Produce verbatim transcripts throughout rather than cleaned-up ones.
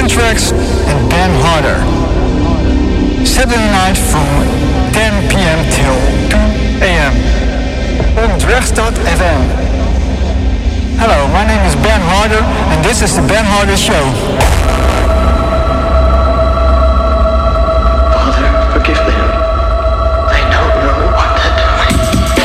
T-Trax and Ben Harder. Saturday night from ten p.m. till two a.m. on Dragstad F M. Hello, my name is Ben Harder and this is the Ben Harder Show. Father, forgive them. They don't know what they're doing.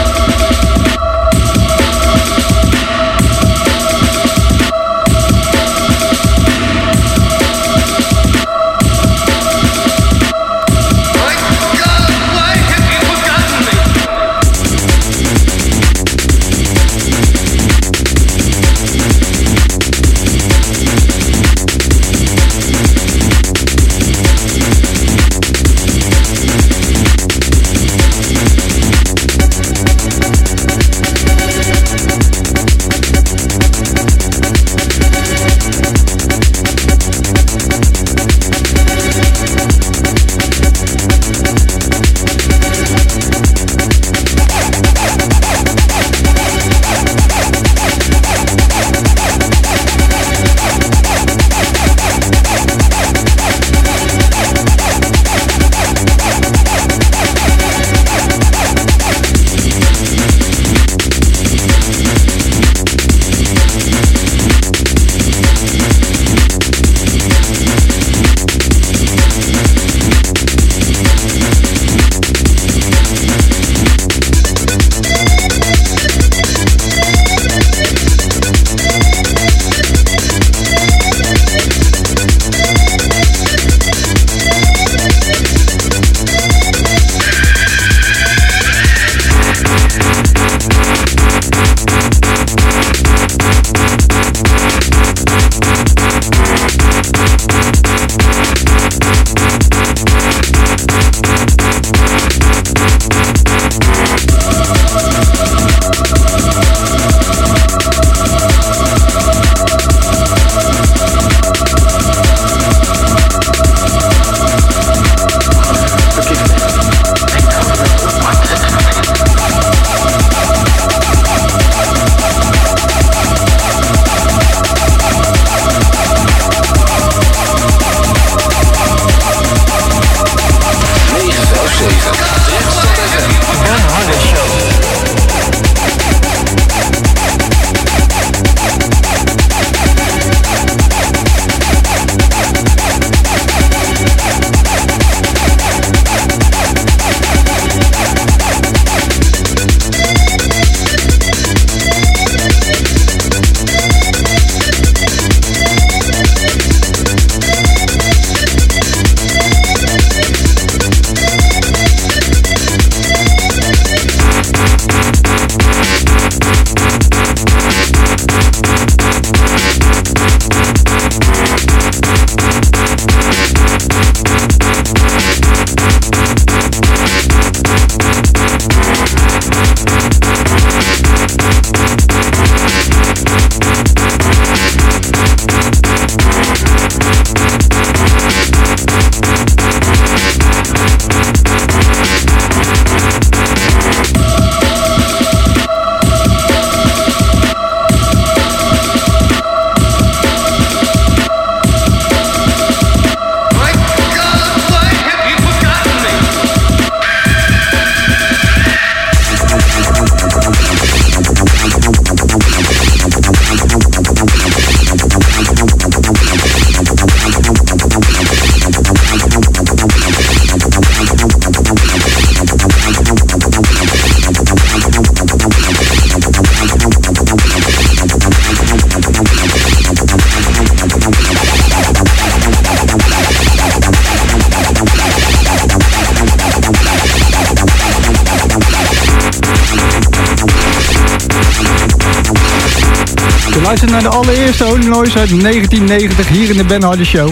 Luister naar de allereerste Holy Noise uit negentien negentig hier in de Ben Harder Show.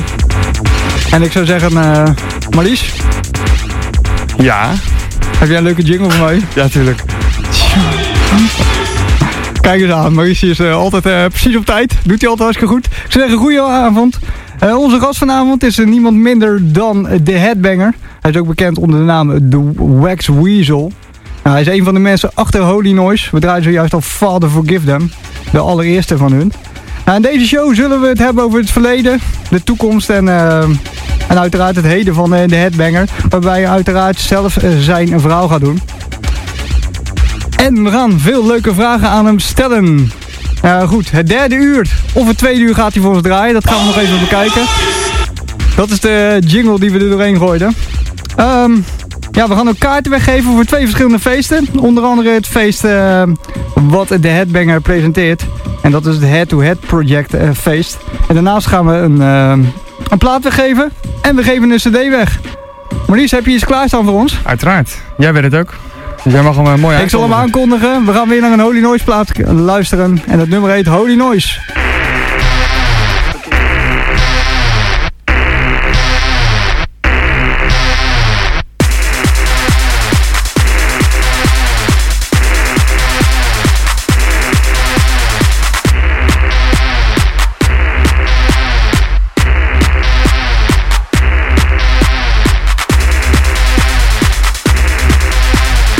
En ik zou zeggen, uh, Marlies? Ja? Heb jij een leuke jingle voor mij? Ja, tuurlijk. Kijk eens aan, Marlies is uh, altijd uh, precies op tijd. Doet hij altijd hartstikke goed. Ik zou zeggen, goeie avond. Uh, onze gast vanavond is uh, niemand minder dan uh, de Headbanger. Hij is ook bekend onder de naam The Wax Weasel. Nou, hij is een van de mensen achter Holy Noise. We draaien zojuist al Father Forgive Them. De allereerste van hun. Nou, in deze show zullen we het hebben over het verleden, de toekomst en, uh, en uiteraard het heden van uh, de Headbanger. Waarbij hij uiteraard zelf uh, zijn verhaal gaat doen. En we gaan veel leuke vragen aan hem stellen. Uh, goed, het derde uur of het tweede uur gaat hij voor ons draaien. Dat gaan we nog even bekijken. Dat is de jingle die we er doorheen gooiden. Um, ja, we gaan ook kaarten weggeven voor twee verschillende feesten. Onder andere het feest uh, wat de Headbanger presenteert. En dat is het Head to Head Project uh, feest. En daarnaast gaan we een, uh, een plaat weggeven. En we geven een cd weg. Maurice, heb je iets klaarstaan voor ons? Uiteraard. Jij weet het ook. Dus jij mag hem uh, mooi aankondigen. Ik zal hem aankondigen. We gaan weer naar een Holy Noise plaat luisteren. En het nummer heet Holy Noise.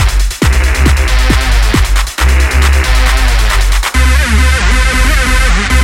We'll be right back.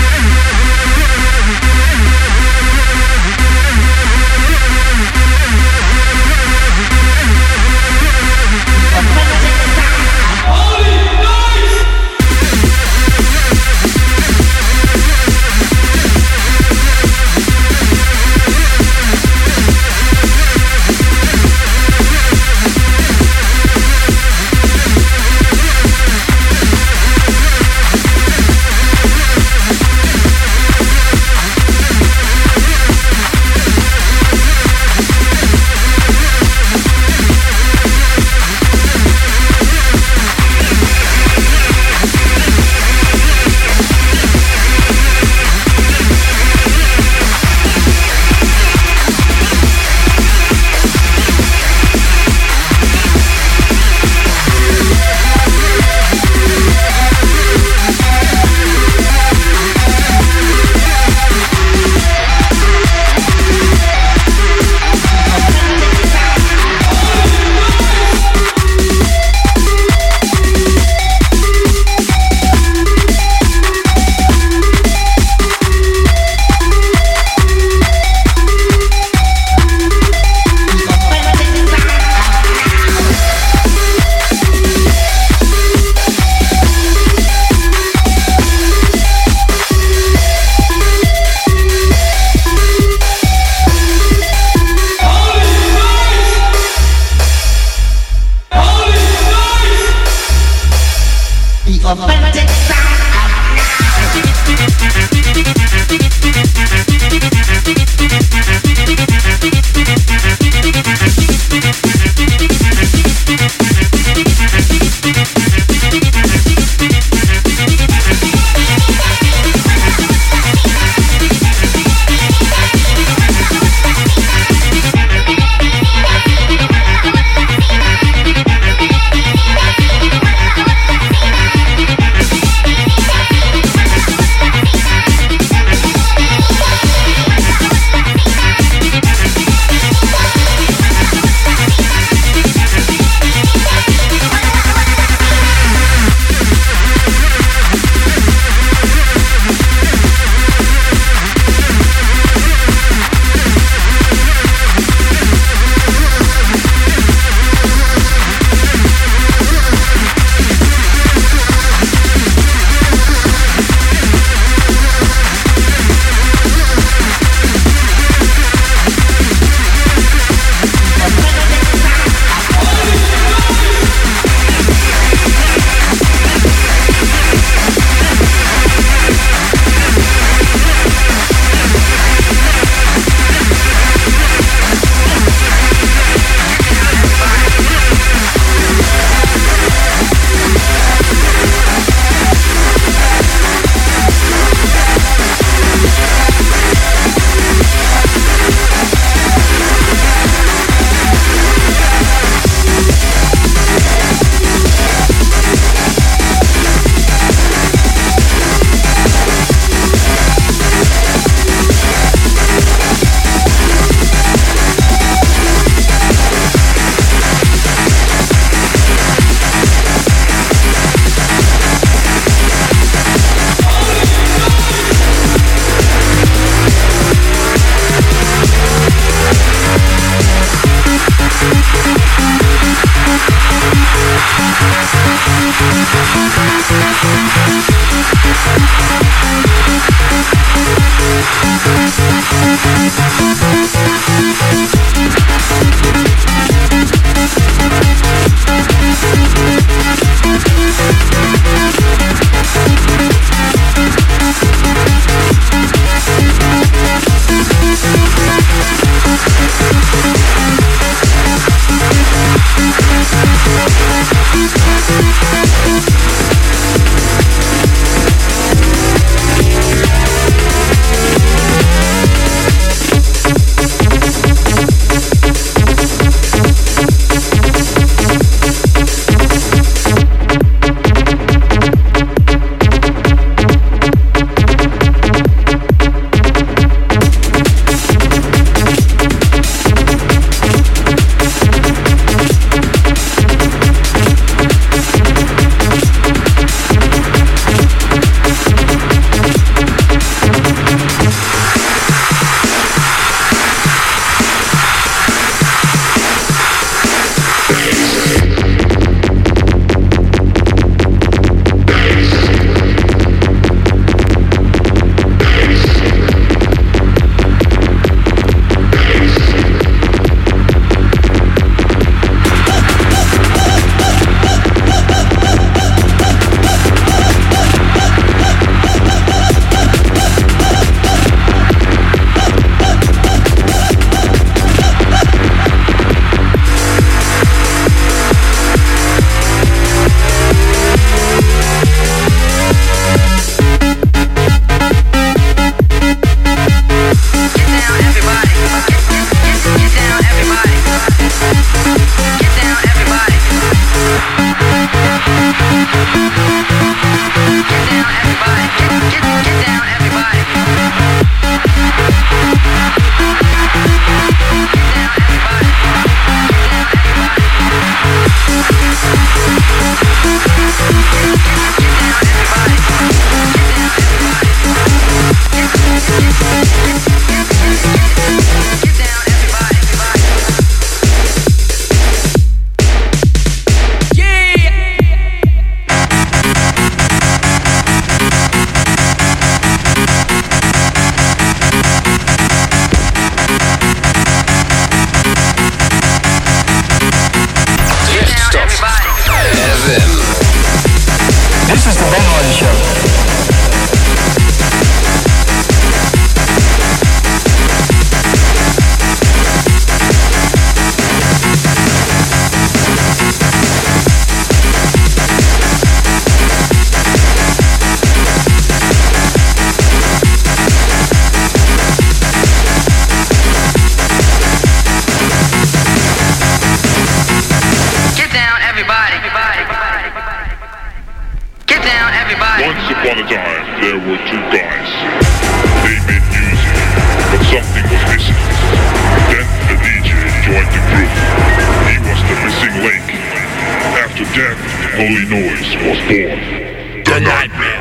Holy Noise was born. The Nightmare.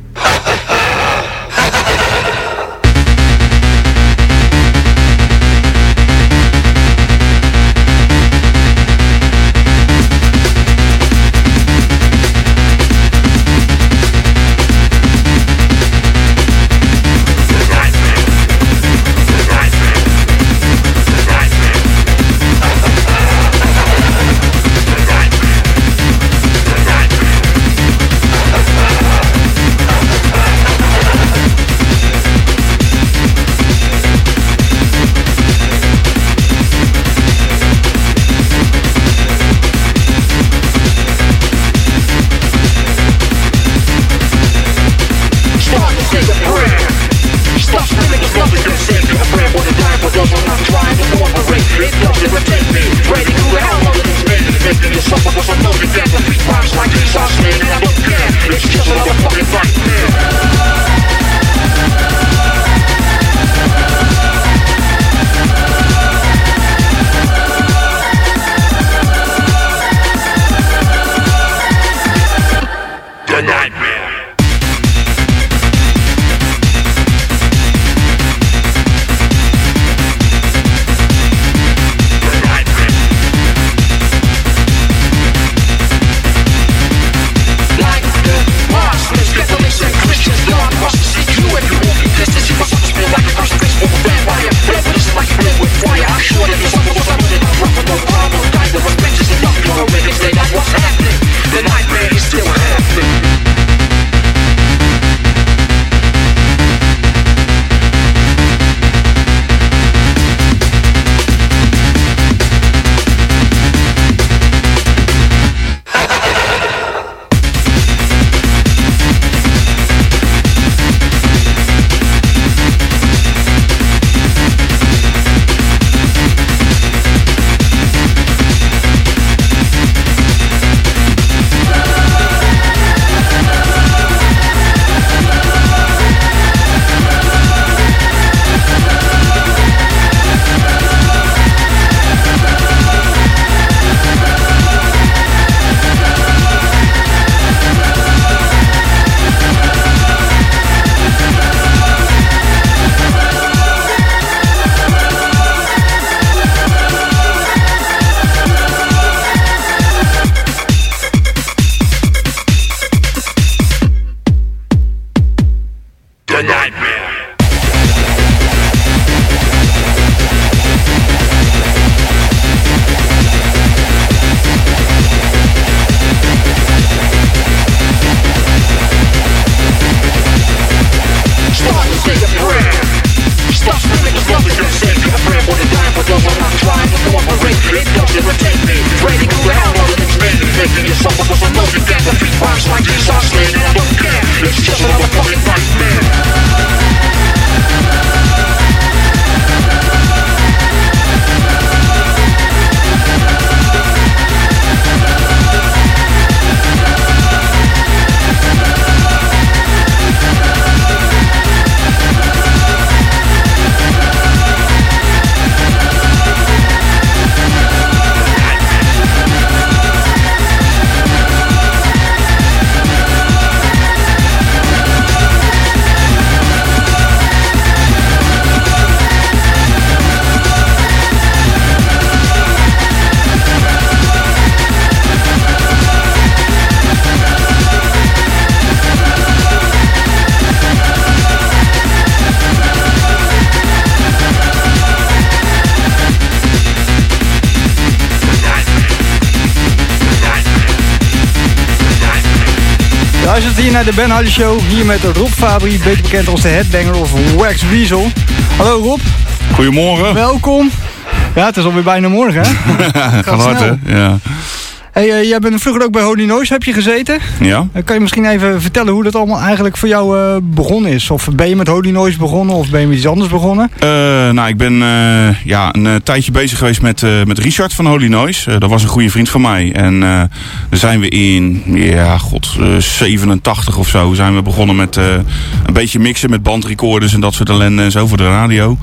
Luistert hier naar de Ben Hardy Show. Hier met Rob Fabri, beter bekend als de Headbanger of Wax Weasel. Hallo Rob. Goedemorgen. Welkom. Ja, het is alweer bijna morgen, hè? Gaat hard, hè? Ja. Hey, uh, jij bent vroeger ook bij Holy Noise, heb je gezeten? Ja. Uh, kan je misschien even vertellen hoe dat allemaal eigenlijk voor jou uh, begonnen is? Of ben je met Holy Noise begonnen of ben je met iets anders begonnen? Uh, nou, ik ben uh, ja, een uh, tijdje bezig geweest met, uh, met Richard van Holy Noise. Uh, dat was een goede vriend van mij. En uh, daar zijn we in, ja, god, uh, zevenentachtig of zo zijn we begonnen met uh, een beetje mixen met bandrecorders en dat soort ellende en zo voor de radio.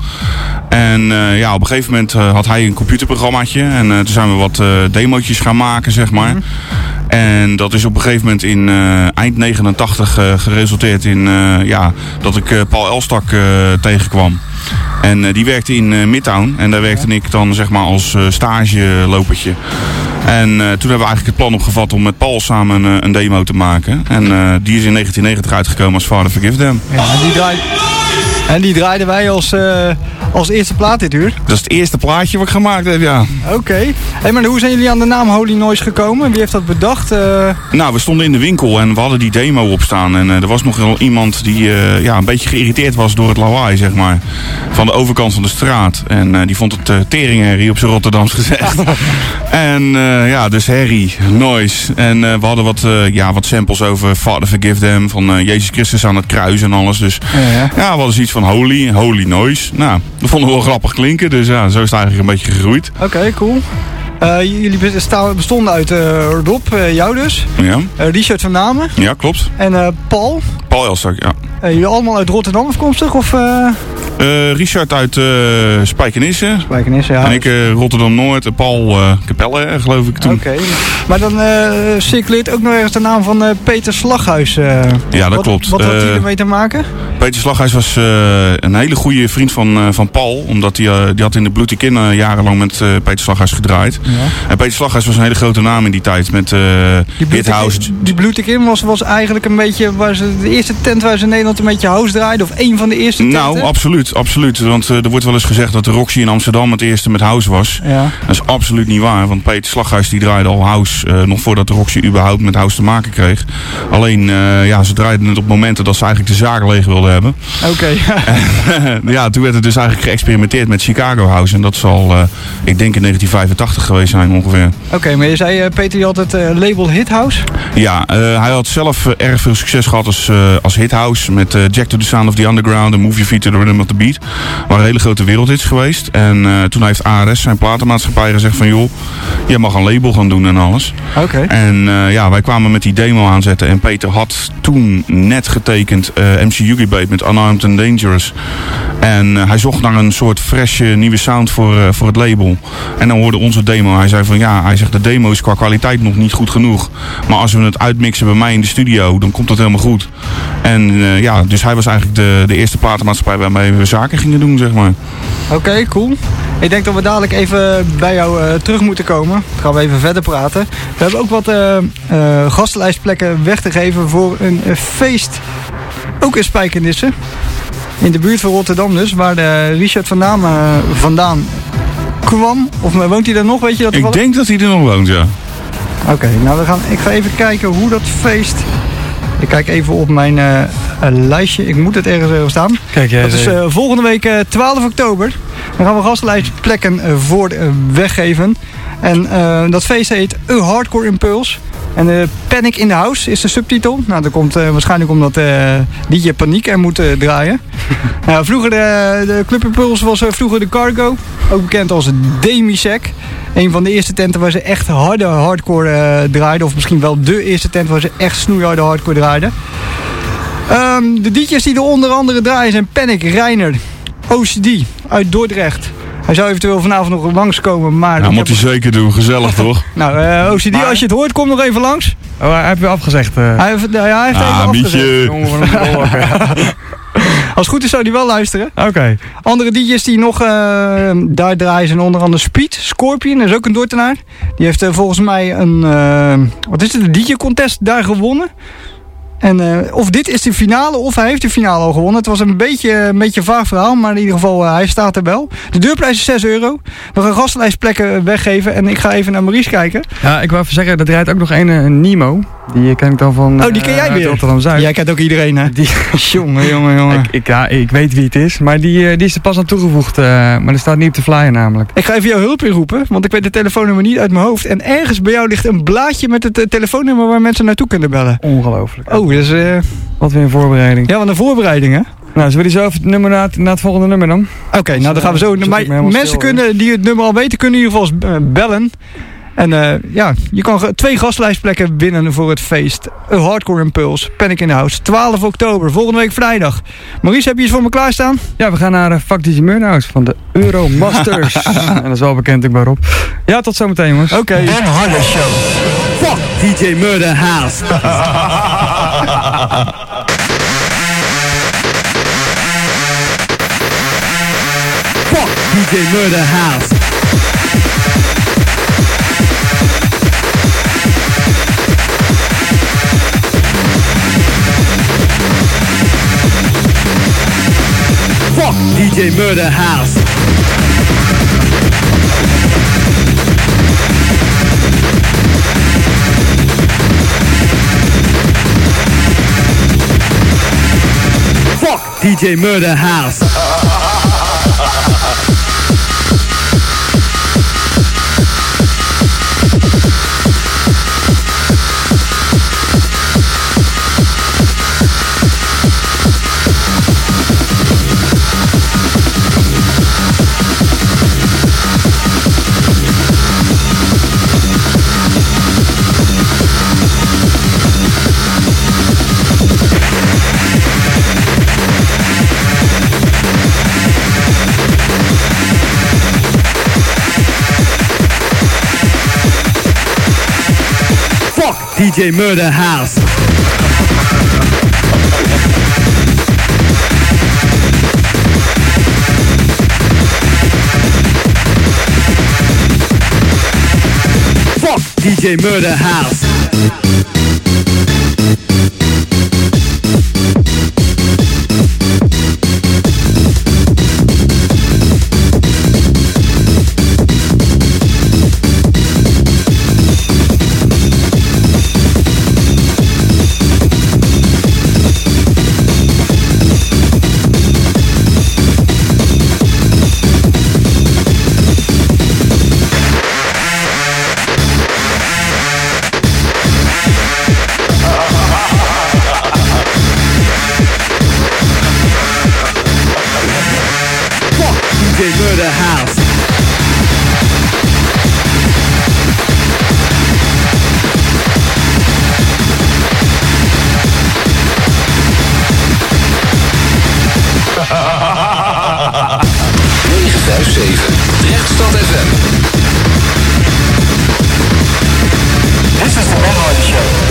En uh, ja, op een gegeven moment uh, had hij een computerprogrammaatje en uh, toen zijn we wat uh, demootjes gaan maken, zeg maar. Mm-hmm. En dat is op een gegeven moment in uh, eind negenentachtig uh, geresulteerd in uh, ja, dat ik uh, Paul Elstak uh, tegenkwam. En uh, die werkte in uh, Midtown. En daar werkte ik dan zeg maar als uh, stagelopertje. En uh, toen hebben we eigenlijk het plan opgevat om met Paul samen uh, een demo te maken. En uh, die is in negentien negentig uitgekomen als Father Forgive Them. Ja, en die draait... En die draaiden wij als, uh, als eerste plaat dit uur. Dat is het eerste plaatje wat ik gemaakt heb, ja. Oké. Okay. Hey, maar hoe zijn jullie aan de naam Holy Noise gekomen? Wie heeft dat bedacht? Uh... Nou, we stonden in de winkel en we hadden die demo opstaan. En uh, er was nog wel iemand die uh, ja, een beetje geïrriteerd was door het lawaai, zeg maar. Van de overkant van de straat. En uh, die vond het uh, teringherrie op zijn Rotterdams gezegd. En uh, ja, dus herrie, noise. En uh, we hadden wat, uh, ja, wat samples over Father Forgive Them. Van uh, Jezus Christus aan het kruis en alles. Dus ja, ja. ja we hadden zoiets van Holy, Holy Noise. Nou, dat vonden we wel grappig klinken. Dus ja, zo is het eigenlijk een beetje gegroeid. Oké, okay, cool. Uh, jullie bestonden uit uh, Rob, uh, jou dus. Ja. Uh, Richard van Namen. Ja, klopt. En uh, Paul. Paul Elstak, ja. Uh, jullie allemaal uit Rotterdam afkomstig? Of, uh... Uh, Richard uit uh, Spijkenisse. Spijkenisse, ja. En ik uh, Rotterdam-Noord en Paul uh, Capelle, geloof ik toen. Oké. Okay. Maar dan uh, circuleert ook nog ergens de naam van uh, Peter Slaghuis. Uh, ja, dat wat, klopt. Wat had hij uh, ermee te maken? Peter Slaghuis was uh, een hele goede vriend van, uh, van Paul. Omdat hij uh, die had in de Bloody Kin uh, jarenlang met uh, Peter Slaghuis gedraaid. Ja. En Peter Slaghuis was een hele grote naam in die tijd. Met uh, Hithouse. Die Bloody Kin was, was eigenlijk een beetje waar ze, de eerste tent waar ze in Nederland een beetje house draaiden. Of één van de eerste tenten. Nou, absoluut. absoluut. Want uh, er wordt wel eens gezegd dat de Roxy in Amsterdam het eerste met house was. Ja. Dat is absoluut niet waar. Want Peter Slaghuis die draaide al house. Uh, nog voordat de Roxy überhaupt met house te maken kreeg. Alleen, uh, ja, ze draaiden het op momenten dat ze eigenlijk de zaak leeg wilden hebben. Oké. Okay. Ja, toen werd het dus eigenlijk geëxperimenteerd met Chicago House. En dat zal, uh, ik denk in negentien vijfentachtig geweest zijn ongeveer. Oké, okay, maar je zei, uh, Peter, je had het uh, label Hithouse? Ja, uh, hij had zelf uh, erg veel succes gehad als, uh, als Hithouse. Met uh, Jack to the Sound of the Underground en Move Your Feet to the Rhythm of the Beat. Waren hele grote wereldhits geweest. En uh, toen heeft A R S, zijn platenmaatschappij, gezegd van joh, jij mag een label gaan doen en alles. Oké. Okay. En uh, ja, wij kwamen met die demo aanzetten. En Peter had toen net getekend uh, M C Yugi Babe met Unarmed and Dangerous. En uh, hij zocht naar een soort fresh uh, nieuwe sound voor, uh, voor het label. En dan hoorde onze demo. Hij zei van ja, hij zegt de demo is qua kwaliteit nog niet goed genoeg. Maar als we het uitmixen bij mij in de studio, dan komt dat helemaal goed. En uh, ja, dus hij was eigenlijk de, de eerste platenmaatschappij waarmee we zaken gingen doen, zeg maar. Oké, okay, cool. Ik denk dat we dadelijk even bij jou uh, terug moeten komen. Dan gaan we even verder praten. We hebben ook wat uh, uh, gastenlijstplekken weg te geven voor een uh, feest. Ook in Spijkenisse. In de buurt van Rotterdam dus, waar de Richard van Namen uh, vandaan kwam. Of woont hij daar nog, weet je dat? Ik denk dat hij er nog woont, ja. Oké, okay, nou we gaan, ik ga even kijken hoe dat feest... Ik kijk even op mijn uh, uh, lijstje. Ik moet het ergens uh, staan. Kijk, jij dat is uh, volgende week uh, twaalf oktober. Dan gaan we gastenlijstplekken uh, voor uh, weggeven. En uh, dat feest heet A Hardcore Impulse. En uh, Panic in the House is de subtitel. Nou, dat komt uh, waarschijnlijk omdat uh, D J Paniek er moet uh, draaien. nou, vroeger de, de Club Impulse was uh, vroeger de Cargo. Ook bekend als Demisec. Een van de eerste tenten waar ze echt harde hardcore uh, draaiden. Of misschien wel de eerste tent waar ze echt snoeiharde hardcore draaiden. Um, de D J's die er onder andere draaien zijn Panic, Reiner, O C D uit Dordrecht. Hij zou eventueel vanavond nog langskomen, maar... Ja, moet hij heb... zeker doen. Gezellig, toch? nou, uh, O C D, maar... als je het hoort, kom nog even langs. Oh, hij heeft weer afgezegd. Uh... Hij heeft, uh, ja, hij heeft ah, even afgezegd. Als het goed is, zou hij wel luisteren. Oké. Okay. Andere D J's die nog uh, daar draaien zijn onder andere Speed, Scorpion, dat is ook een Dordtenaar. Die heeft uh, volgens mij een, uh, wat is het, een D J-contest daar gewonnen. En uh, of dit is de finale, of hij heeft de finale al gewonnen. Het was een beetje een beetje vaag verhaal, maar in ieder geval, uh, hij staat er wel. De deurprijs is zes euro. We gaan gastenlijstplekken weggeven en ik ga even naar Maurice kijken. Ja, ik wou even zeggen, dat rijdt ook nog een, een Nemo. Die ken ik dan van... Oh, die ken jij uh, weer? Rotterdam-Zuid. Jij kent ook iedereen, hè? Die... jongen, jongen, jongen. Ik, ik, ja, ik weet wie het is, maar die, die is er pas aan toegevoegd. Uh, maar dat staat niet op de flyer namelijk. Ik ga even jouw hulp inroepen, want ik weet de telefoonnummer niet uit mijn hoofd. En ergens bij jou ligt een blaadje met het uh, telefoonnummer waar mensen naartoe kunnen bellen. Ongelooflijk. Oh, dus... Uh... Wat weer een voorbereiding. Ja, wat een voorbereiding, hè? Nou, zullen we zo even het nummer naar het, naar het volgende nummer dan? Oké, okay, nou dan gaan we zo... Maar mensen stil, kunnen, die het nummer al weten, kunnen in ieder geval uh, bellen. En uh, ja, je kan twee gastlijstplekken winnen voor het feest. A Hardcore Impulse, Panic in the House. twaalf oktober, volgende week vrijdag. Maurice, heb je iets voor me klaarstaan? Ja, we gaan naar uh, Fuck D J Murnhouse van de Euromasters. En dat is wel bekend, ik maar op. Ja, tot zometeen, jongens. Oké. Okay. Den Harder Show. Fuck D J Murder House. Fuck D J Murder House. Fuck D J Murder House. Fuck D J Murder House. D J Murder House. Fuck D J Murder House. D J Murder House. negen vijf zeven Drechtstad F M. This is the Memory Show.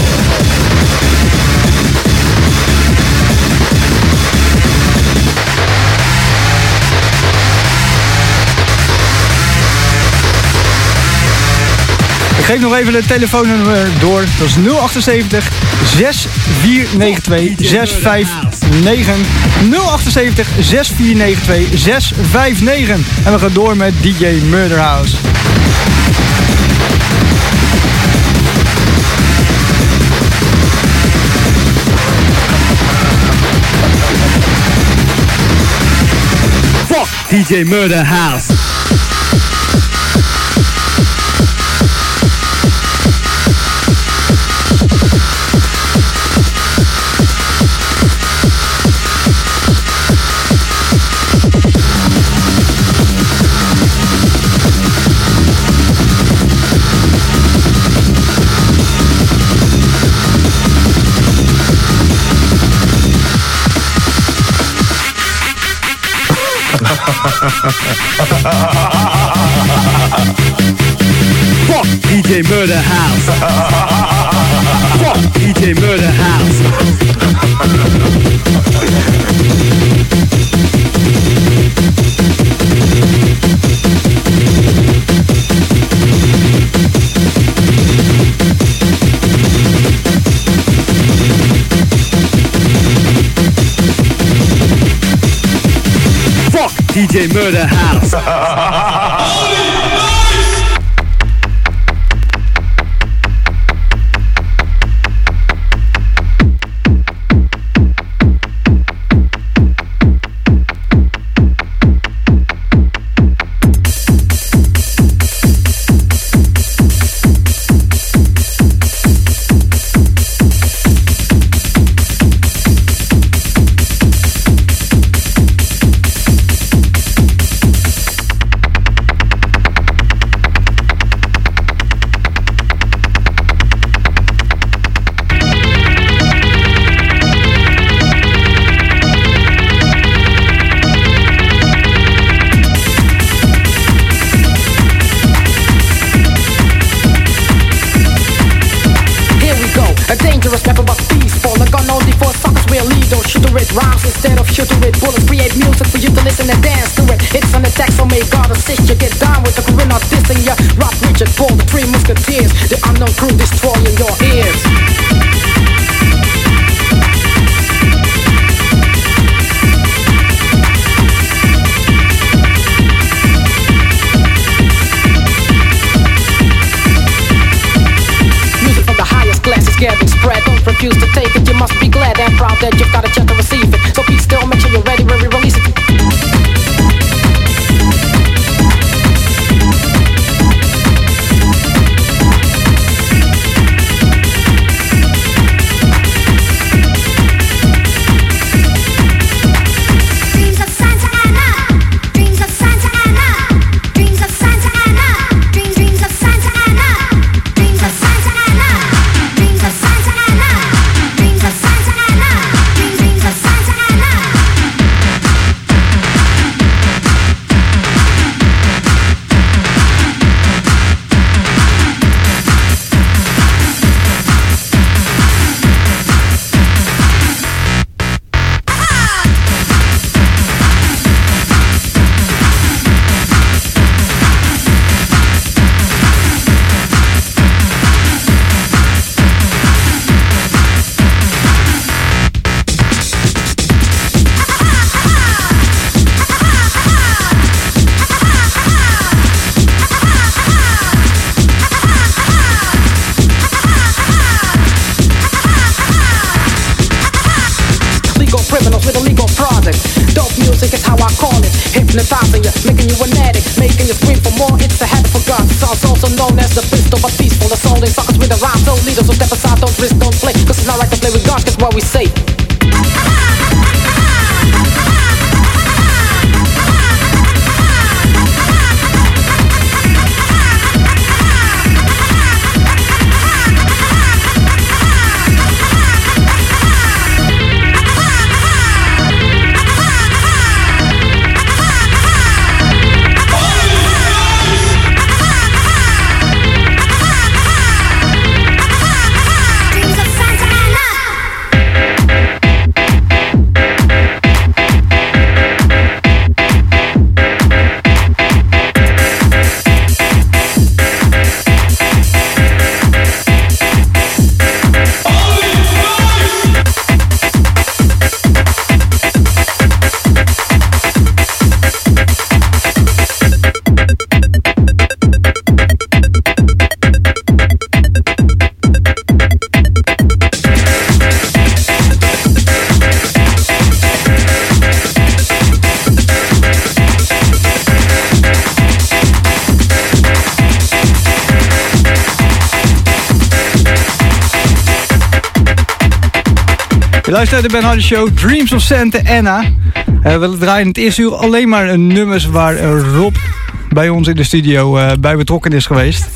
Ik geef nog even het telefoonnummer door. Dat is nul achtenzeventig zes vier negen twee zes vijf negen. nul achtenzeventig zes vier negen twee zes vijf negen. En we gaan door met D J Murder House. Fuck D J Murder House. Fuck D J Murder House. Fuck D J Murder House. Fuck D J Murder House. do it. Bullets create music for you to listen and dance to it. It's an attack, so may God assist you. Get down with the crew and not dissing ya. Rock Richard, Paul, the three musketeers. The unknown crew destroying your ears. Glasses getting spread, don't refuse to take it. You must be glad and proud that you've got a chance to receive it. So be still, make sure you're ready when we release it. Hypnotizing you, making you an addict, making you scream for more. It's a habit for God. It's also known as the pistol, but peaceful. The soul they suckers with a rhyme. So leaders will step aside, don't risk, don't play. Cause it's not right to play with God, cause what we say. Je luistert naar de Ben Hardy Show, Dreams of Santa Ana. Uh, we draaien in het eerste uur alleen maar nummers waar uh, Rob bij ons in de studio uh, bij betrokken is geweest.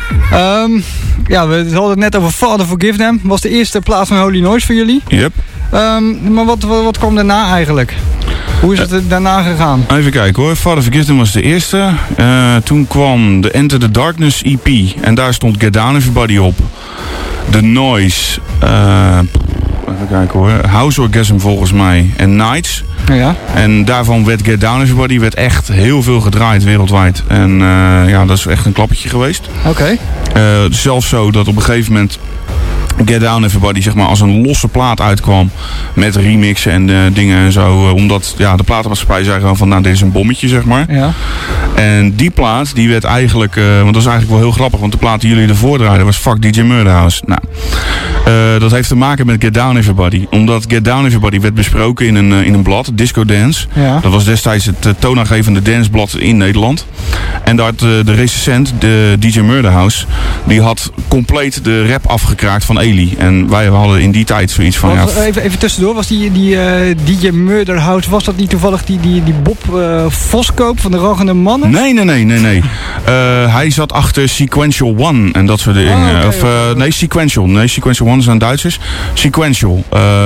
Um, ja, we hadden het net over Father Forgive Them. Was de eerste plaats van Holy Noise voor jullie. Yep. Um, maar wat, wat, wat kwam daarna eigenlijk? Hoe is het uh, daarna gegaan? Even kijken hoor. Father Forgive Them was de eerste. Uh, toen kwam de Enter the Darkness E P. En daar stond Get Down Everybody op. The Noise. Uh, even kijken hoor. House Orgasm volgens mij. En Nights. Ja. En daarvan werd Get Down Everybody werd echt heel veel gedraaid wereldwijd. En uh, ja, dat is echt een klappertje geweest. Oké. Okay. Uh, zelfs zo dat op een gegeven moment Get Down Everybody zeg maar als een losse plaat uitkwam met remixen en uh, dingen en zo. Uh, omdat ja, de platenmaatschappij zei gewoon van nou dit is een bommetje zeg maar. Ja. En die plaat die werd eigenlijk, uh, want dat is eigenlijk wel heel grappig, want de plaat die jullie ervoor draaiden was Fuck D J Murderhouse. Nou, uh, dat heeft te maken met Get Down Everybody. Omdat Get Down Everybody werd besproken in een, uh, in een blad, Disco Dance. Ja. Dat was destijds het uh, toonaangevende danceblad in Nederland. En daar had uh, de recensent, de D J Murderhouse, die had compleet de rap afgekraakt van Eli. En wij hadden in die tijd zoiets van... Was, ja, even, even tussendoor, was die, die uh, D J Murderhouse, was dat niet toevallig die, die, die Bob uh, Voskoop van de Raggende Mannen? Nee, nee, nee, nee, nee. Uh, hij zat achter Sequential One en dat soort dingen. Oh, okay, of, uh, okay. Nee, Sequential. Nee, Sequential One zijn Duitsers. Sequential. Uh,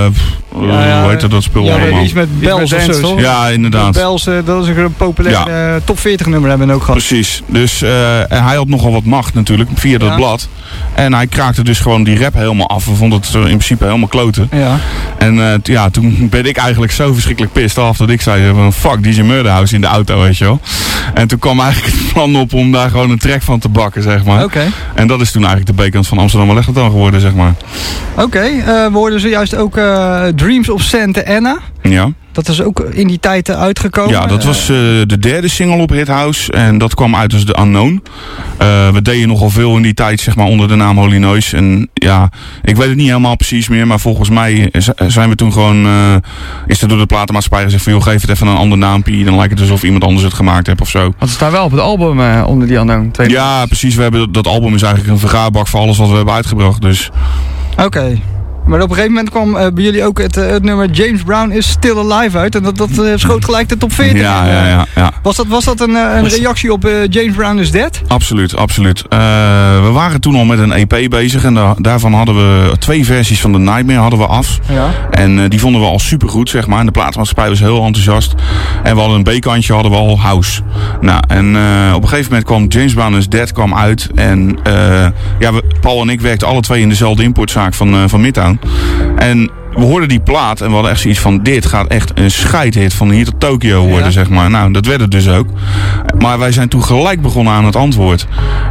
Uh, Ja, ja, hoe heet dat spul ja, allemaal? iets met Bells of zo. Ja, inderdaad. Bells, uh, dat is een populair uh, top veertig nummer hebben we ook gehad. Precies. Dus uh, en hij had nogal wat macht natuurlijk via dat ja. blad. En hij kraakte dus gewoon die rap helemaal af. We vonden het in principe helemaal kloten. Ja. En uh, t- ja, toen ben ik eigenlijk zo verschrikkelijk pissed af dat ik zei van fuck D J Murderhouse in de auto, weet je wel. En toen kwam eigenlijk het plan op om daar gewoon een track van te bakken, zeg maar. Oké. Okay. En dat is toen eigenlijk de B-kant van Amsterdam Leggetan geworden, zeg maar. Oké, okay, uh, we hoorden zojuist ook uh, Dreams of Santa Anna. Ja. Dat is ook in die tijd uh, uitgekomen. Ja, dat was uh, de derde single op Hithouse. En dat kwam uit als The Unknown. Uh, we deden nogal veel in die tijd, zeg maar, onder de naam Holy Noise. En ja, ik weet het niet helemaal precies meer. Maar volgens mij zijn we toen gewoon... Uh, is er door de platenmaatschappij gezegd van... joh, geef het even een ander naampje. Dan lijkt het alsof iemand anders het gemaakt heeft of zo. Want het staat wel op het album uh, onder die Unknown. Ja, precies. We hebben, dat album is eigenlijk een vergaarbak voor alles wat we hebben uitgebracht. Dus... Oké. Okay. Maar op een gegeven moment kwam uh, bij jullie ook het, uh, het nummer James Brown is Still Alive uit. En dat, dat uh, schoot gelijk de top veertig. Ja, ja, ja, ja. Was dat, was dat een, uh, een reactie op uh, James Brown is Dead? Absoluut, absoluut. Uh, we waren toen al met een E P bezig. En da- daarvan hadden we twee versies van The Nightmare hadden we af. Ja. En uh, die vonden we al supergoed, zeg maar. En de platenmaatschappij was heel enthousiast. En we hadden een B-kantje, hadden we al House. Nou, en uh, op een gegeven moment kwam James Brown is Dead kwam uit. En uh, ja, we, Paul en ik werkten alle twee in dezelfde importzaak van, uh, van Midtown. En we hoorden die plaat en we hadden echt zoiets van... dit gaat echt een scheidhit van hier tot Tokio worden, ja. zeg maar. Nou, dat werd het dus ook. Maar wij zijn toen gelijk begonnen aan het antwoord.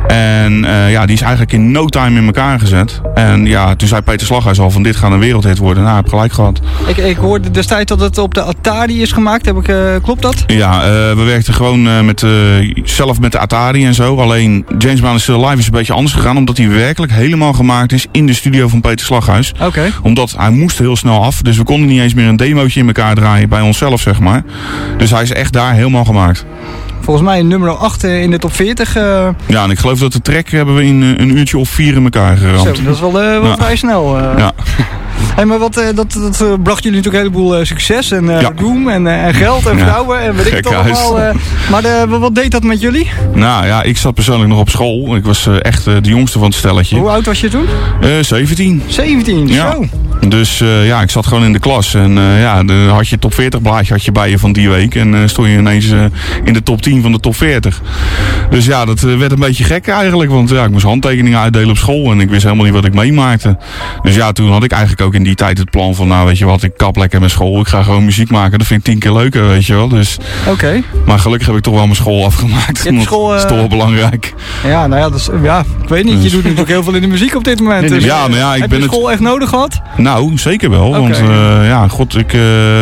En uh, ja, die is eigenlijk in no time in elkaar gezet. En ja, toen zei Peter Slaghuis al van dit gaat een wereldhit worden. Nou, ik heb gelijk gehad. Ik, ik hoorde destijds dat het op de Atari is gemaakt. Heb ik, uh, klopt dat? Ja, uh, we werkten gewoon uh, met, uh, zelf met de Atari en zo. Alleen James Brown is Still Alive is een beetje anders gegaan. Omdat hij werkelijk helemaal gemaakt is in de studio van Peter Slaghuis. Oké. Okay. Omdat hij moest heel snel af. Dus we konden niet eens meer een demootje in elkaar draaien bij onszelf, zeg maar. Dus hij is echt daar helemaal gemaakt. Volgens mij nummer acht in de top veertig. Uh... Ja, en ik geloof dat de track hebben we in uh, een uurtje of vier in elkaar geramd. Zo, dat is wel, uh, wel ja. vrij snel. Uh... Ja. Hey, maar wat, uh, dat, dat uh, bracht jullie natuurlijk een heleboel uh, succes en uh, ja. roem en, uh, en geld en vrouwen ja. en weet ik het allemaal. Uh, maar uh, wat deed dat met jullie? Nou ja, ik zat persoonlijk nog op school. Ik was uh, echt uh, de jongste van het stelletje. Hoe oud was je toen? Uh, zeventien. zeventien, ja. zo. Dus uh, ja, ik zat gewoon in de klas. En uh, ja, dan had je top veertig blaadje had je bij je van die week. En uh, stond je ineens uh, in de top tien van de top veertig. Dus ja, dat uh, werd een beetje gek eigenlijk. Want ja, ik moest handtekeningen uitdelen op school. En ik wist helemaal niet wat ik meemaakte. Dus ja, toen had ik eigenlijk ook in die tijd het plan van... nou, weet je wat, ik kap lekker met school. Ik ga gewoon muziek maken. Dat vind ik tien keer leuker, weet je wel. Dus, Oké. Okay. Maar gelukkig heb ik toch wel mijn school afgemaakt. Je hebt school, uh... Dat is toch wel belangrijk. Ja, nou ja, dat is, ja, ik weet niet. Je doet natuurlijk heel veel in de muziek op dit moment. Dus, ja, maar ja, ik heb ben je school het... echt nodig gehad? Nou, zeker wel. Okay. Want uh, ja, god, ik, uh,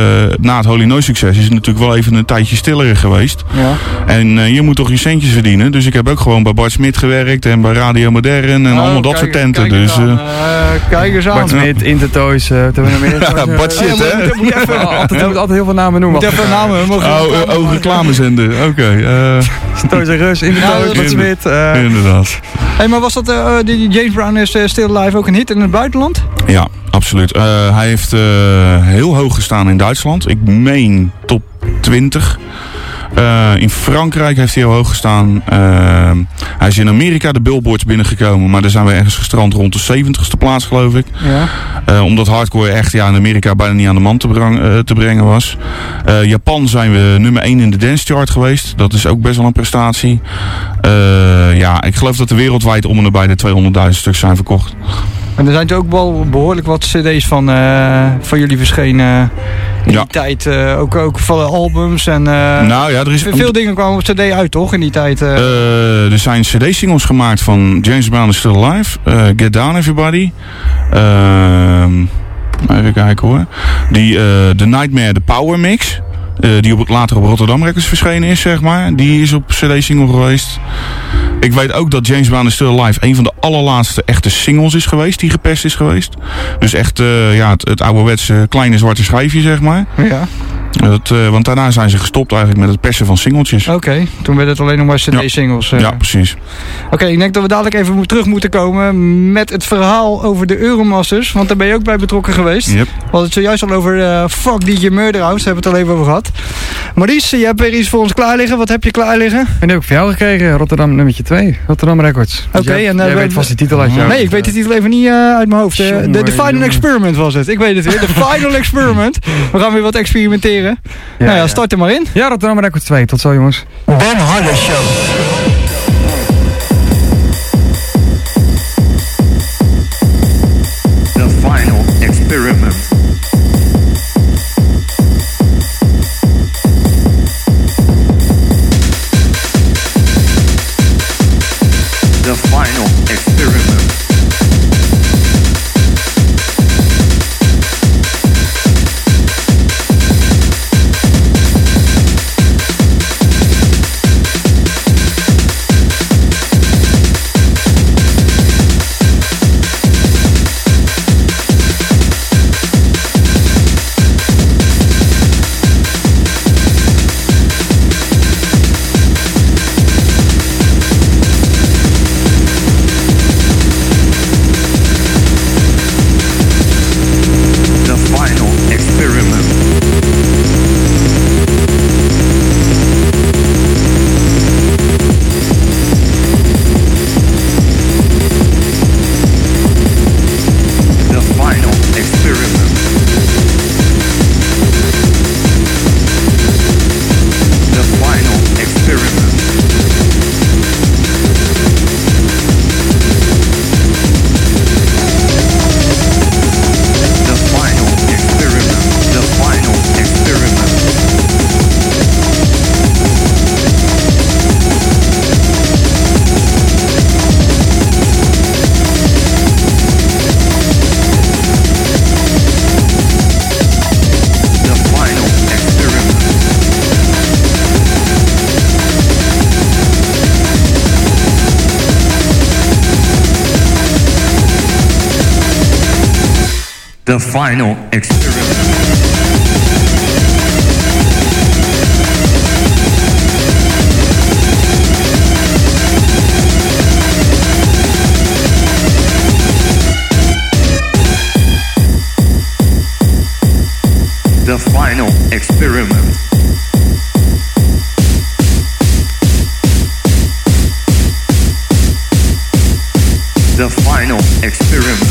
na het Holy Noise succes is het natuurlijk wel even een tijdje stiller geweest. Ja. En uh, je moet toch je centjes verdienen. Dus ik heb ook gewoon bij Bart Smit gewerkt en bij Radio Modern en oh, allemaal dat soort tenten. Kijk dus, uh, uh, kijk eens aan. Bart Smit, Intertoys, uh, hebben we nog meer? Ja, Bart Shit, hè? Je moet, moet, moet altijd, moet altijd heel veel namen noemen. Moet even namen. Oh, uh, oh, reclamezender. Oké. Okay, uh. Toys en Rus, Intertoys, Bart Smit. Uh. Inderdaad. Hey, maar was dat uh, die James Brown is uh, Still Alive ook een hit in het buitenland? Ja, absoluut. Uh, hij heeft uh, heel hoog gestaan in Duitsland. Ik meen top twintig. Uh, in Frankrijk heeft hij heel hoog gestaan. Uh, hij is in Amerika de billboards binnengekomen. Maar daar zijn we ergens gestrand rond de zeventigste plaats, geloof ik. Ja. Uh, omdat hardcore echt ja, in Amerika bijna niet aan de man te, brang, uh, te brengen was. Uh, Japan zijn we nummer één in de dance chart geweest. Dat is ook best wel een prestatie. Uh, ja, ik geloof dat er wereldwijd om en nabij de tweehonderdduizend stuks zijn verkocht. En er zijn er ook wel behoorlijk wat cd's van, uh, van jullie verschenen in ja. die tijd. Uh, ook, ook van albums en uh, nou, ja, er is, veel dingen kwamen op cd uit, toch? In die tijd. Uh. Uh, er zijn cd-singles gemaakt van James Brown is Still Alive. Uh, Get Down Everybody. Uh, even kijken hoor. Die, uh, The Nightmare, The Power Mix. Uh, die op, later op Rotterdam Records verschenen is, zeg maar. Die is op cd-single geweest. Ik weet ook dat James Brown is Still Alive een van de allerlaatste echte singles is geweest die geperst is geweest. Dus echt uh, ja, het, het ouderwetse kleine zwarte schijfje, zeg maar. Ja. Dat, uh, want daarna zijn ze gestopt eigenlijk met het persen van singeltjes. Oké, okay, toen werd het alleen nog maar cd-singles. Ja, uh. ja, precies. Oké, okay, ik denk dat we dadelijk even terug moeten komen met het verhaal over de Euromasters. Want daar ben je ook bij betrokken geweest. Yep. We hadden het zojuist al over uh, Fuck D J Murderhouse, daar hebben we het al even over gehad. Maurice, je hebt weer iets voor ons klaar liggen. Wat heb je klaar liggen? En die heb ik voor jou gekregen, Rotterdam nummertje twee. Rotterdam Records. Oké, okay, dus en jij, uh, jij weet vast die titel uit jou. Nee, ik weet de titel even niet uh, uit mijn hoofd. Uh, de, de Final Experiment was het. Ik weet het weer. De Final Experiment. We gaan weer wat experimenteren. Ja, nou ja, start er maar in. Ja, Rotterdam Records twee. Tot zo, jongens. Ben Harder Show. The Final Experiment. The Final Experiment. The Final Experiment. The Final Experiment. The Final Experiment.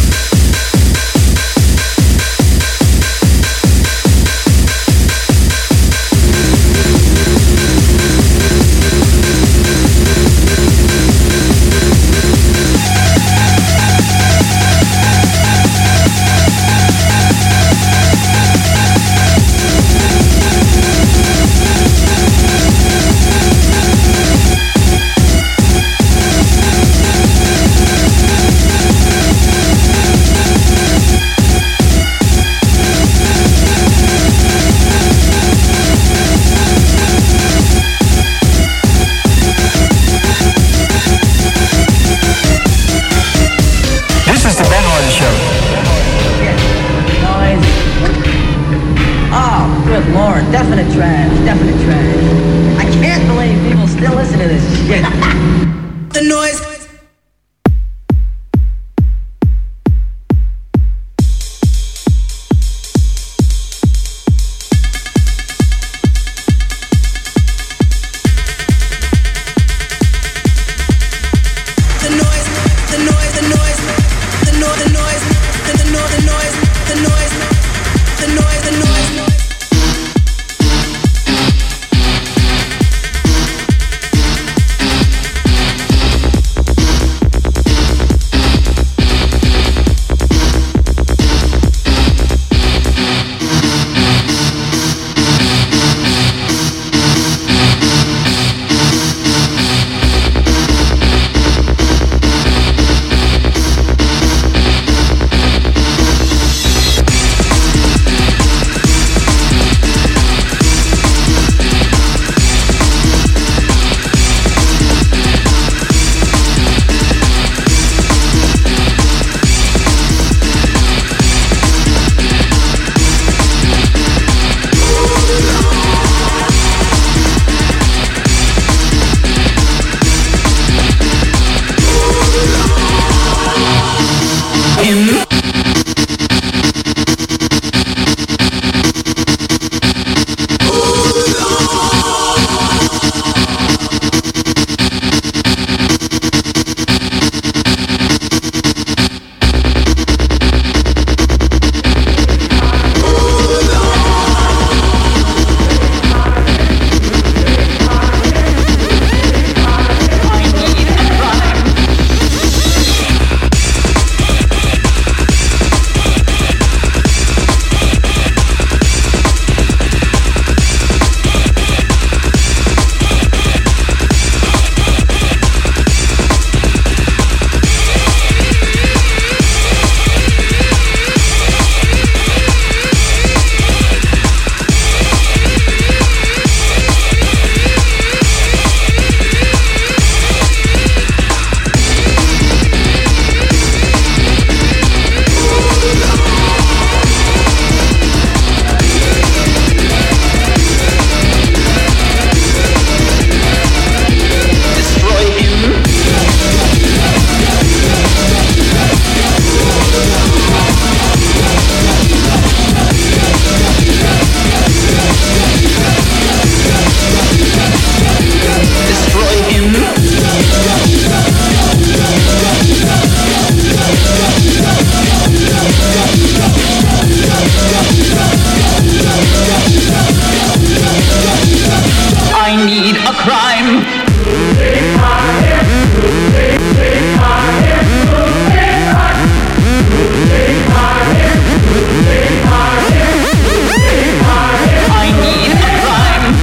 crime. I need a crime.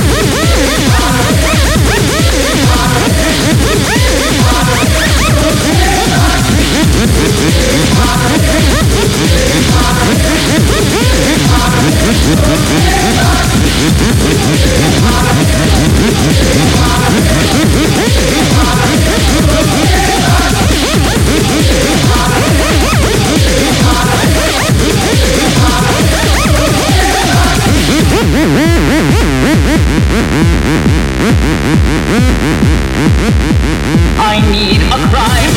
I need a crime.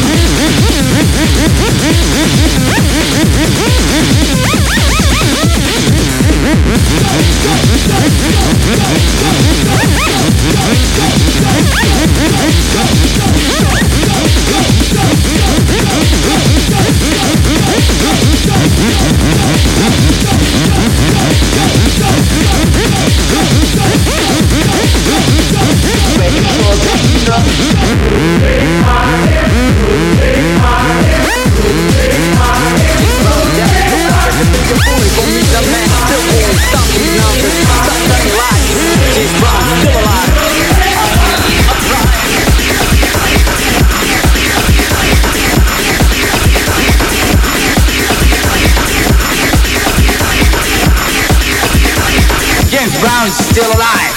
James Brown's still alive.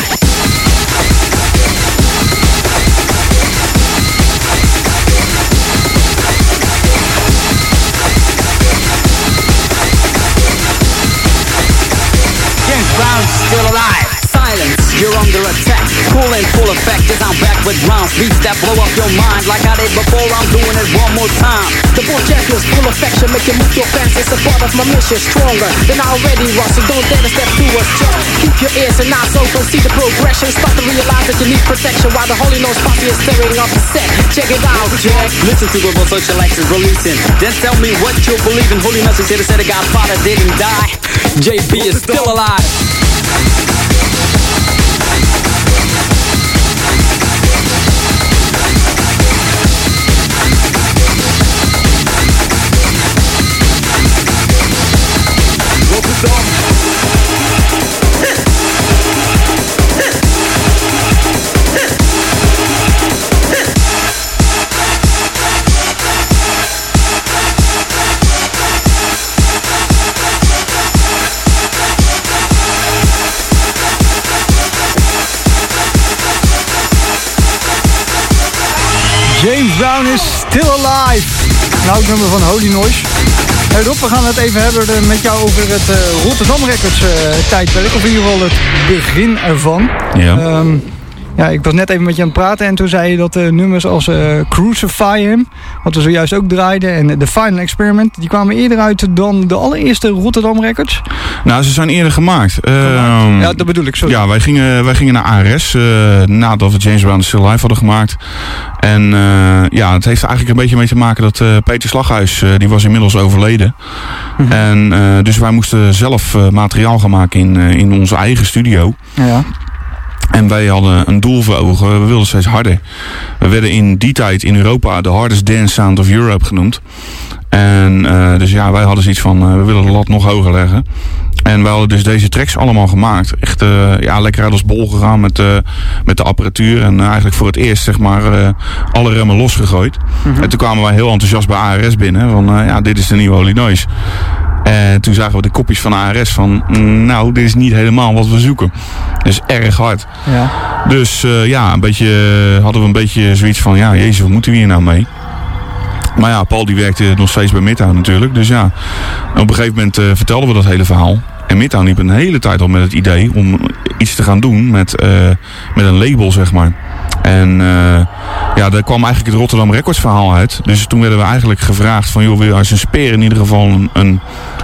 James Brown's still alive. Silence, you're under attack. Cool in full effect as I'm back with rounds. Beats that blow up your mind like I did before. I'm doing it one more time. The bull champion's full affection, make you move your fast. It's a part of my mission, stronger than I already was. So don't dare to step through us, Chuck. Keep your ears and eyes open, see the progression. Start to realize that you need protection while the Holy Nose posse is tearing up the set. Check it out, Jack. Listen to what Social X is releasing. Then tell me what you believe in. Holy Nose is here to say the Godfather didn't die. J B is still alive. James Brown is still alive. Nou, het nummer van Holy Noise. Hey Rob, we gaan het even hebben met jou over het uh, Rotterdam Records uh, tijdperk. Of in ieder geval het begin ervan. Ja. Um, ja, ik was net even met je aan het praten en toen zei je dat uh, nummers als uh, Crucify Him, wat we zojuist ook draaiden, en The Final Experiment, die kwamen eerder uit dan de allereerste Rotterdam Records. Nou, ze zijn eerder gemaakt. Uh, ja, dat bedoel ik, sorry. Ja, wij gingen, wij gingen naar A R S uh, nadat we James Brown Still Live hadden gemaakt. En uh, ja, het heeft er eigenlijk een beetje mee te maken dat uh, Peter Slaghuis, uh, die was inmiddels overleden. Mm-hmm. En uh, dus wij moesten zelf uh, materiaal gaan maken in, uh, in onze eigen studio. Ja. En wij hadden een doel voor ogen, we wilden steeds harder. We werden in die tijd in Europa de hardest dance sound of Europe genoemd. En uh, dus ja, wij hadden zoiets van, uh, we willen de lat nog hoger leggen. En wij hadden dus deze tracks allemaal gemaakt. Echt uh, ja, lekker uit als bol gegaan met, uh, met de apparatuur. En uh, eigenlijk voor het eerst zeg maar uh, alle remmen losgegooid. Mm-hmm. En toen kwamen wij heel enthousiast bij A R S binnen. Van uh, ja, dit is de nieuwe Holy Noise. En toen zagen we de kopjes van A R S van, nou, dit is niet helemaal wat we zoeken. Dus erg hard. Ja. Dus uh, ja, een beetje, uh, hadden we een beetje zoiets van, ja, jezus, wat moeten we hier nou mee? Maar ja, Paul die werkte nog steeds bij Midtown natuurlijk. Dus ja, op een gegeven moment uh, vertelden we dat hele verhaal. En Midtown liep een hele tijd al met het idee om iets te gaan doen met, uh, met een label, zeg maar. En uh, ja, daar kwam eigenlijk het Rotterdam Records verhaal uit. Dus toen werden we eigenlijk gevraagd van, joh, wil je als een speer in ieder geval een, een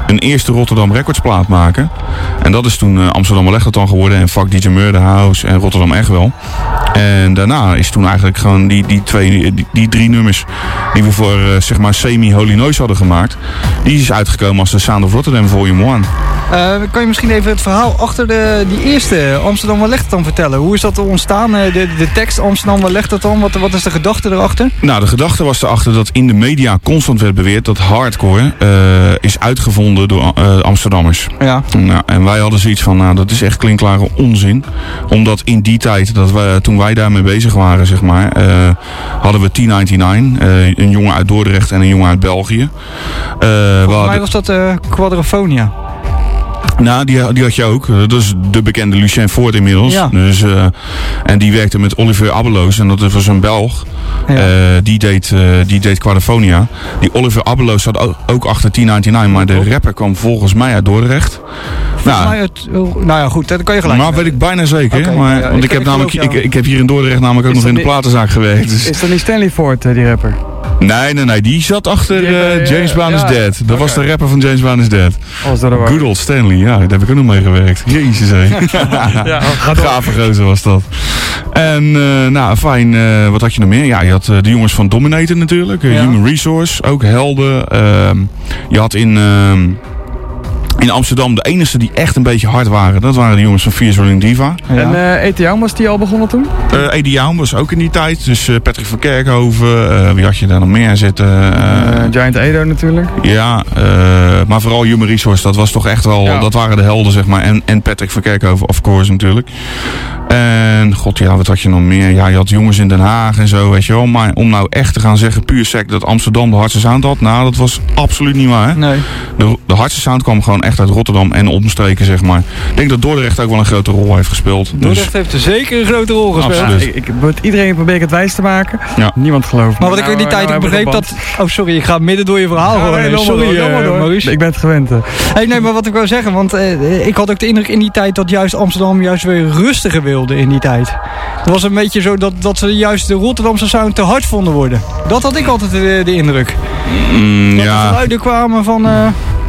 een eerste Rotterdam Records plaat maken. En dat is toen uh, Amsterdam Electroton geworden en Fuck D J Murder House en Rotterdam Echt Wel. En daarna is toen eigenlijk gewoon die, die, twee, die, die drie nummers die we voor uh, zeg maar semi-Holy Noise hadden gemaakt. Die is uitgekomen als de Sound of Rotterdam Volume één. Uh, kan je misschien even het verhaal achter de, die eerste Amsterdam Waar Ligt Het Dan vertellen? Hoe is dat ontstaan? Uh, de, de tekst Amsterdam Waar Ligt Het Dan? Wat, wat is de gedachte erachter? Nou, de gedachte was erachter dat in de media constant werd beweerd dat hardcore uh, is uitgevonden door uh, Amsterdammers. Ja. Nou, en wij hadden zoiets van, nou, dat is echt klinkklare onzin. Omdat in die tijd, dat we, toen wij daarmee bezig waren, zeg maar, uh, hadden we T negenennegentig, uh, een jongen uit Dordrecht en een jongen uit België. Uh, Volgens hadden... mij was dat uh, Quadrofonia. Nou, die, die had je ook. Dat is de bekende Lucien Voort inmiddels. Ja. Dus, uh, en die werkte met Oliver Abeloos. En dat was een Belg. Ja. Uh, die, deed, uh, die deed Quadrofonia. Die Oliver Abeloos zat ook, ook achter T negenennegentig. Maar de rapper kwam volgens mij uit Dordrecht. Volgens nou, mij uit, nou ja, goed. Dat kan je gelijk. Maar weet ik bijna zeker. Okay, maar, ja, want ik, ik, heb namelijk, ik, ik heb hier in Dordrecht namelijk ook nog in de platenzaak gewerkt. Dus. Is dat niet Stanley Ford, uh, die rapper? Nee, nee, nee. Die zat achter uh, James Brown is ja, Dead. Dat okay. was de rapper van James Brown is Dead. Was dat Good old Stanley, ja. Daar heb ik ook nog mee gewerkt. Jezus, hé. Ja, gave gozer was dat. En, uh, nou, fijn. Uh, wat had je nog meer? Ja, je had uh, de jongens van Dominator natuurlijk. Uh, ja. Human Resource. Ook helden. Uh, je had in... Uh, In Amsterdam de enige die echt een beetje hard waren, dat waren de jongens van Fierce Rolling Diva. Ja. En uh, E T J was die al begonnen toen? Uh, E D J was ook in die tijd. Dus uh, Patrick van Kerkhoven, uh, wie had je daar nog meer zitten? Uh, uh, Giant Edo natuurlijk. Ja, uh, maar vooral Human Resource, dat was toch echt wel, ja. Dat waren de helden zeg maar. En, en Patrick van Kerkhoven, of course natuurlijk. En god ja, wat had je nog meer? Ja, je had jongens in Den Haag en zo, weet je wel. Maar om nou echt te gaan zeggen, puur sec, dat Amsterdam de hardste sound had, nou dat was absoluut niet waar. Nee. De, de hardste sound kwam gewoon echt uit Rotterdam en omstreken, zeg maar. Ik denk dat Dordrecht ook wel een grote rol heeft gespeeld. Dordrecht dus... heeft er zeker een grote rol gespeeld. Ja, ik, ik, iedereen probeer ik het wijs te maken. Ja. Niemand gelooft. Maar wat nou, ik in die nou, tijd nou, ook begreep dat... Oh, sorry, ik ga midden door je verhaal ja, horen. Nee, sorry, uh, door. Maurice. Ik ben het gewend. Uh. Hey, nee, maar wat ik wou zeggen, want uh, ik had ook de indruk in die tijd dat juist Amsterdam juist weer rustiger wilde in die tijd. Het was een beetje zo dat, dat ze juist de Rotterdamse sound te hard vonden worden. Dat had ik altijd de, de indruk. Mm, dat ja. er geluiden kwamen van... Uh,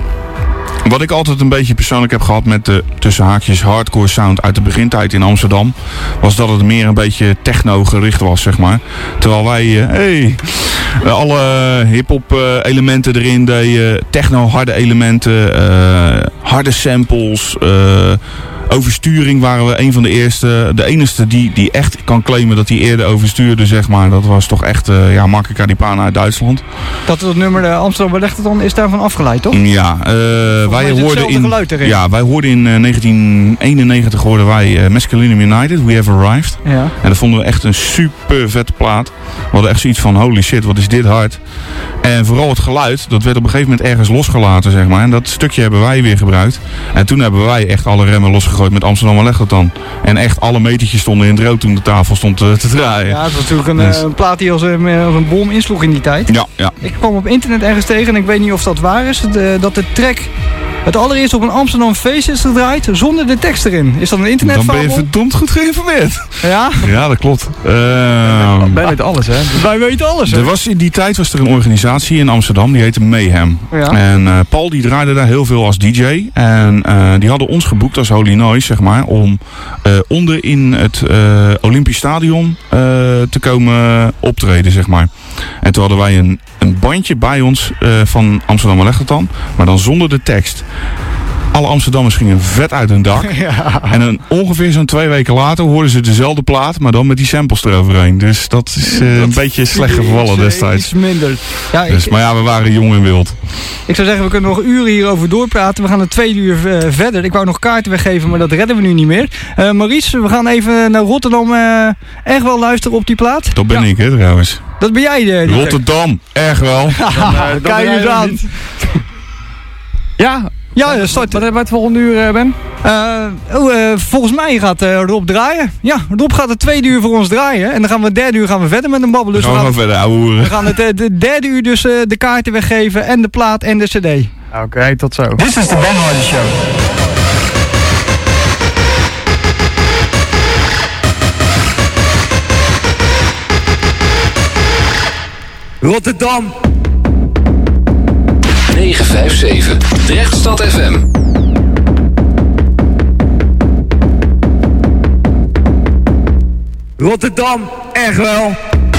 Wat ik altijd een beetje persoonlijk heb gehad met de tussen haakjes hardcore sound uit de begintijd in Amsterdam, was dat het meer een beetje techno gericht was, zeg maar. Terwijl wij, uh, hey, uh, alle hip-hop uh, elementen erin deden, techno harde elementen, uh, harde samples, uh, oversturing waren we een van de eerste. De enige die, die echt kan claimen dat hij eerder overstuurde, zeg maar. Dat was toch echt uh, ja, Marco Caripana uit Duitsland. Dat het nummer de Amsterdam Waar Ligt Het Dan is daarvan afgeleid, toch? Ja, uh, wij hoorden in, ja, wij hoorden in uh, negentien eenennegentig hoorden wij uh, Masculinum United, We Have Arrived. Ja. En dat vonden we echt een super vette plaat. We hadden echt zoiets van, holy shit, wat is dit hard. En vooral het geluid, dat werd op een gegeven moment ergens losgelaten, zeg maar. En dat stukje hebben wij weer gebruikt. En toen hebben wij echt alle remmen losgegooid met Amsterdam Waar Ligt Het Dan. En echt alle metertjes stonden in het rood toen de tafel stond te, te draaien. Ja, het was natuurlijk een, dus. een plaat die als een, als een bom insloeg in die tijd. Ja, ja. Ik kwam op internet ergens tegen en ik weet niet of dat waar is, de, dat de track het allereerst op een Amsterdam feest is gedraaid zonder de tekst erin. Is dat een internetfabel? Dan ben je verdomd goed geïnformeerd. Ja? Ja, dat klopt. Uh, Wij weten alles, hè? Wij weten alles, hè? Er was, in die tijd was er een organisatie in Amsterdam, die heette Mayhem. Ja. En uh, Paul die draaide daar heel veel als D J. En uh, die hadden ons geboekt als Holy Noise, zeg maar, om uh, onder in het uh, Olympisch Stadion uh, te komen optreden, zeg maar. En toen hadden wij een, een bandje bij ons uh, van Amsterdam Waar Ligt Het Dan, maar dan zonder de tekst. Alle Amsterdammers gingen vet uit hun dak. Ja. En een, ongeveer zo'n twee weken later hoorden ze dezelfde plaat, maar dan met die samples eroverheen. Dus dat is uh, dat een beetje slecht gevallen destijds. Iets minder. Ja, dus, ik, maar ja, we waren jong en wild. Ik zou zeggen, we kunnen nog uren hierover doorpraten. We gaan er twee uur uh, verder. Ik wou nog kaarten weggeven, maar dat redden we nu niet meer. Uh, Maurice, we gaan even naar Rotterdam. Uh, echt wel luisteren op die plaat. Dat ben ja. ik, hè, trouwens. Dat ben jij, de. Rotterdam, erg wel. Dan, uh, Kijk eens aan. Ja. Ja, start. Wat hebben we het volgende uur, uh, Ben? Uh, oh, uh, volgens mij gaat uh, Rob draaien. Ja, Rob gaat het tweede uur voor ons draaien. En dan gaan we het derde uur gaan we verder met een babbelen. Dus gaan we, we gaan verder, ouwe hoeren. We gaan het uh, de derde uur dus uh, de kaarten weggeven. En de plaat en de cd. Oké, okay, tot zo. Dit is de Ben Hardy Show. Rotterdam. negen vijf zeven. Drechtstad F M. Rotterdam, echt wel.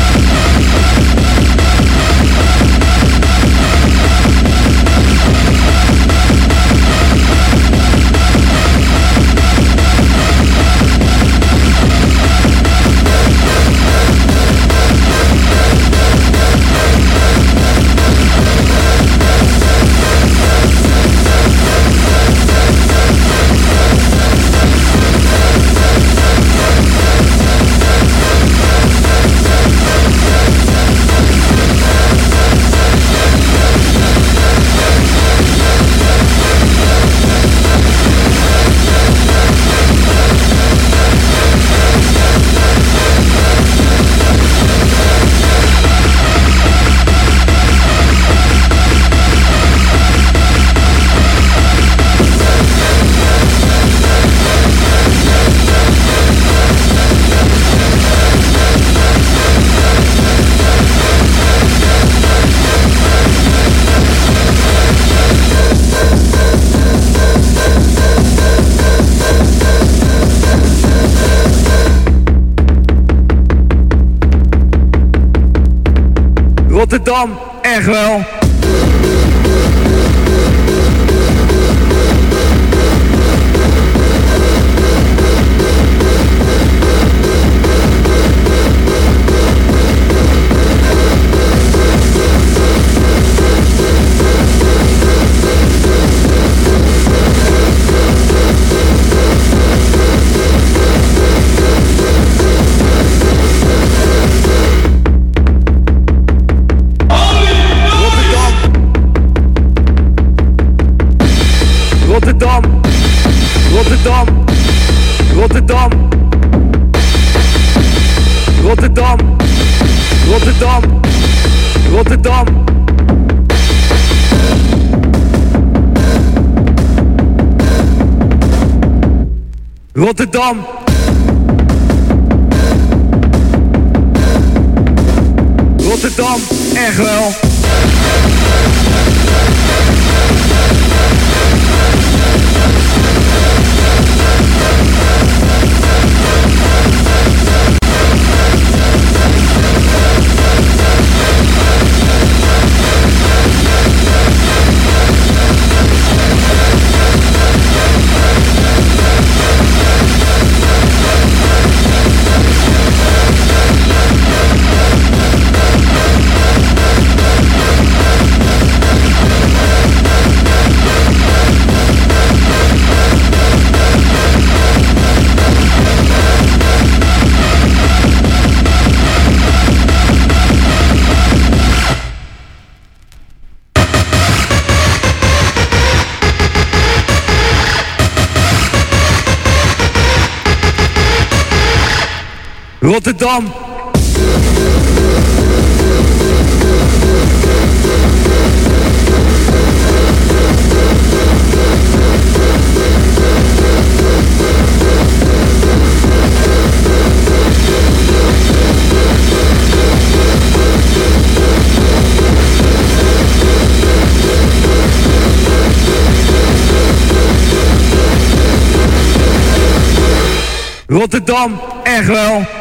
Rotterdam, echt wel. Rotterdam, Rotterdam, Rotterdam, Rotterdam, Rotterdam, Rotterdam. Rotterdam. Rotterdam, echt wel. Rotterdam. Rotterdam, echt wel.